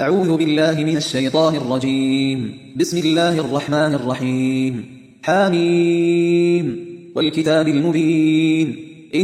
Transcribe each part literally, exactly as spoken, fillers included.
أعوذ بالله من الشيطان الرجيم. بسم الله الرحمن الرحيم. حميم والكتاب المبين.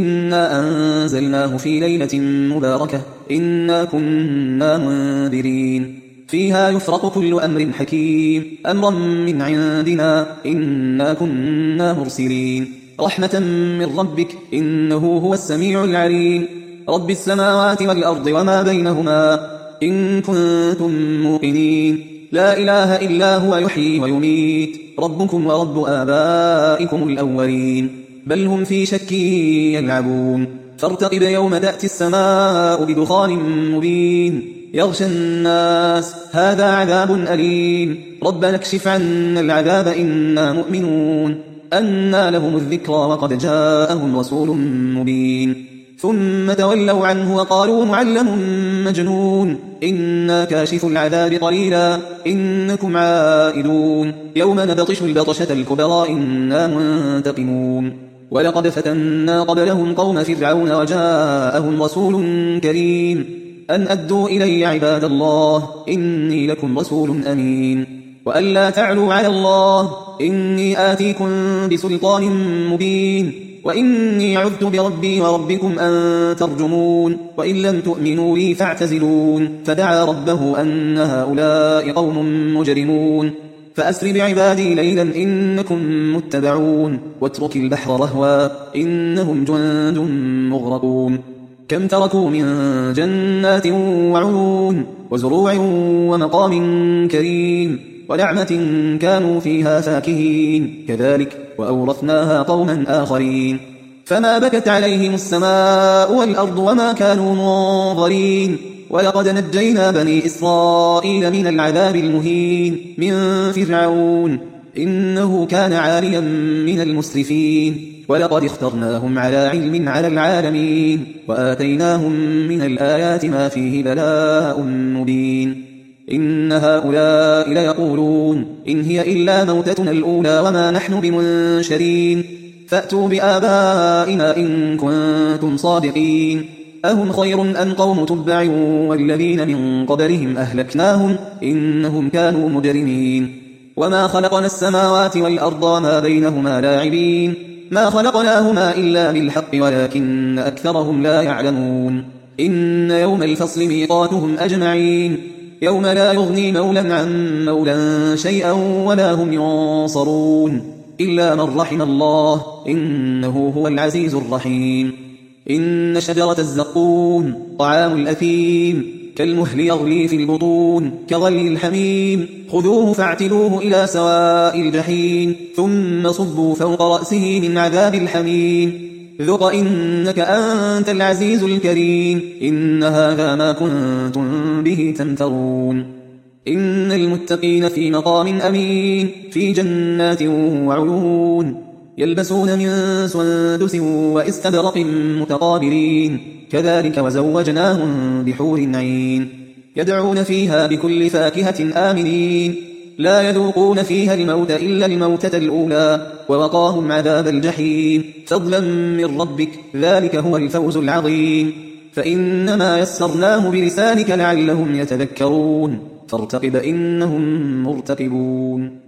إنا أنزلناه في ليلة مباركة إنا كنا منذرين فيها يفرق كل أمر حكيم أمرا من عندنا إنا كنا مرسلين رحمة من ربك إنه هو السميع العليم رب السماوات والأرض وما بينهما إن كنتم موقنين لا إله إلا هو يحيي ويميت ربكم ورب آبائكم الأولين بل هم في شك يلعبون فارتقب يوم تأتي السماء بدخان مبين يغشى الناس هذا عذاب أليم ربنا اكشف عنا العذاب إنا مؤمنون أنى لهم الذكرى وقد جاءهم رسول مبين ثم تولوا عنه وقالوا معلم مجنون إنا كاشف العذاب قليلا إنكم عائدون يوم نبطش البطشة الكبرى إنا منتقمون ولقد فتنا قبلهم قوم فرعون وجاءهم رسول كريم أن أدوا إلي عباد الله إني لكم رسول أمين وأن لا تعلوا على الله إني آتيكم بسلطان مبين وإني عذت بربي وربكم أن ترجمون وإن لم تؤمنوا لي فاعتزلون فدعا ربه أن هؤلاء قوم مجرمون فأسر بعبادي ليلا إنكم متبعون واترك البحر رهوا إنهم جند مغرقون كم تركوا من جنات وعيون وزروع ومقام كريم ونعمة كانوا فيها فاكهين كذلك وأورثناها قوما آخرين فما بكت عليهم السماء والأرض وما كانوا منظرين ولقد نجينا بني إسرائيل من العذاب المهين من فرعون إنه كان عاليا من المسرفين ولقد اخترناهم على علم على العالمين وآتيناهم من الآيات ما فيه بلاء مبين إن هؤلاء ليقولون إن هي إلا موتتنا الأولى وما نحن بمنشرين فأتوا بآبائنا إن كنتم صادقين أهم خير أم قوم تبع والذين من قبلهم أهلكناهم إنهم كانوا مجرمين وما خلقنا السماوات والأرض وما بينهما لاعبين ما خلقناهما إلا بالحق ولكن أكثرهم لا يعلمون إن يوم الفصل ميقاتهم أجمعين يوم لا يغني مولا عن مولا شيئا ولا هم ينصرون إلا من رحم الله إنه هو العزيز الرحيم إن شجرة الزقوم طعام الأثيم كالمهل يغلي في البطون كغلي الحميم خذوه فاعتلوه إلى سواء الجحيم ثم صبوا فوق رأسه من عذاب الحميم ذق إنك أنت العزيز الكريم إن هذا ما كنتم به تمترون إن المتقين في مقام أمين في جنات وعيون يلبسون من سندس وإستبرق متقابلين كذلك وزوجناهم بحور عين يدعون فيها بكل فاكهة آمنين لا يذوقون فيها الموت إلا الموتة الأولى ووقاهم عذاب الجحيم فضلا من ربك ذلك هو الفوز العظيم فإنما يسرناه بلسانك لعلهم يتذكرون فارتقب إنهم مرتقبون